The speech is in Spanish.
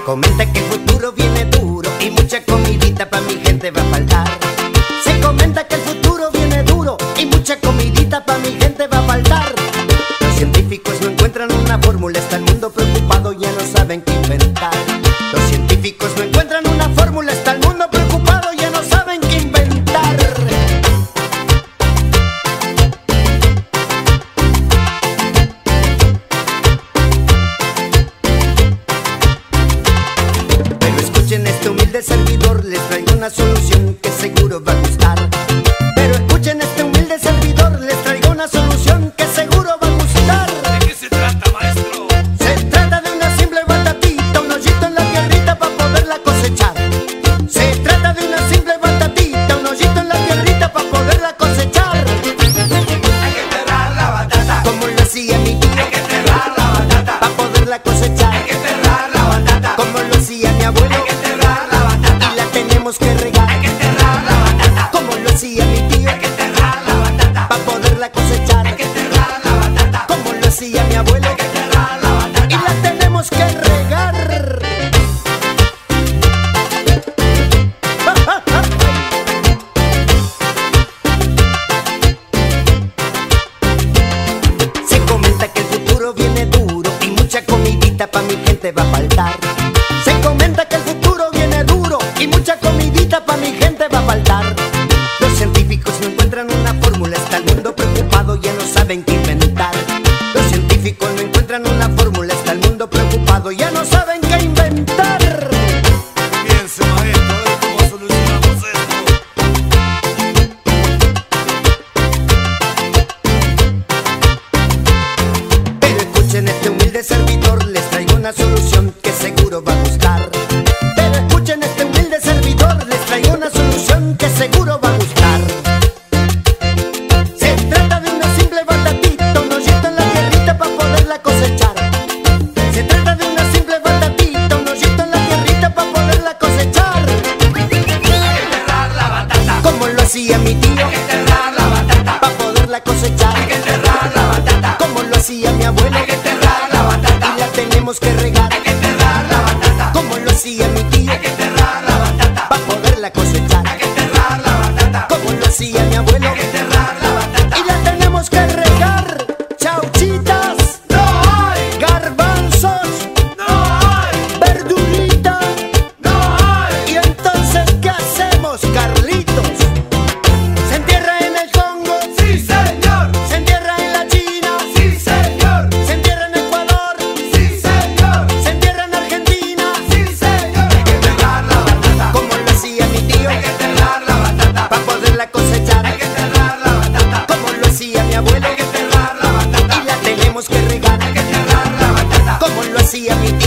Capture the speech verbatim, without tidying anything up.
comenta que el futuro viene duro y mucha comidita pa' mi gente va a faltar. Se comenta que el futuro viene duro y mucha comidita pa' mi gente va a faltar. Los científicos no encuentran una fórmula, está el mundo preocupado, ya no saben qué inventar. Los científicos no encuentran una fórmula, está el mundo preocupado, ya no saben qué inventar. Pero escuchen este humilde servidor, les traigo una solución que seguro va a gustar. Pero escuchen este humilde servidor, les traigo una solución que seguro va a gustar. ¿De qué se trata, maestro? Se trata de una simple batatita, un hoyito en la tierrita para poderla cosechar. Se trata de una simple batatita, un hoyito en la tierrita para poderla cosechar. Hay que enterrar la batata, Como lo hacía mi tío, hay que enterrar la batata, para poderla cosechar. hay que enterrar la batata, Como lo hacía mi abuelo, hay que enterrar la batata, y la tenemos que regar. hay que enterrar la batata, Como lo hacía mi tío, hay que enterrar la batata, para poderla cosechar. hay que enterrar la batata, Como lo hacía mi abuelo, hay que enterrar la batata. y la tenemos que regar. Se comenta que el futuro viene duro y mucha comidita pa' mi gente va a faltar. Se comenta que el futuro viene duro y mucha comidita pa' mi gente va a faltar. Los científicos no encuentran una fórmula, está el mundo preocupado, ya no saben qué inventar. Los científicos no encuentran una fórmula, está el mundo preocupado, ya no saben qué inventar. Piense, maestro, a ver cómo solucionamos esto. Pero escuchen este humilde servidor, les traigo una solución que seguro va a gustar. Pero escuchen este humilde servidor, les traigo una solución que seguro va a gustar. Se trata de una simple batatita, un hoyito en la tierrita para poderla cosechar. Se trata de una simple batatita, un hoyito en la tierrita para poderla cosechar. Hay que enterrar la batata, Como lo hacía mi tío, hay que enterrar la batata, para poderla cosechar. hay que enterrar la batata, Como lo hacía mi abuelo, hay que enterrar la batata, y la tenemos que regar. hay que enterrar la batata, Como lo hacía mi tío, hay que enterrar la batata, para poderla cosechar. hay que enterrar la batata, Como lo hacía mi abuelo, hay que enterrar la batata. y la tenemos que regar. Chauchitas, No hay, garbanzos, no hay, verdurita. no hay. Y entonces, ¿qué hacemos, Carlitos? Se entierra en el Congo, Sí, señor, se entierra en la China, sí, señor, se entierra en Ecuador, sí, señor, se entierra en Argentina. sí, señor. Hay que enterrar la batata, Como lo hacía mi tío, hay que enterrar la batata, para poderla cosechar. hay que enterrar la batata, Como lo hacía mi abuelo, hay que enterrar la batata, y la tenemos que regar. hay que enterrar la batata, Como lo hacía mi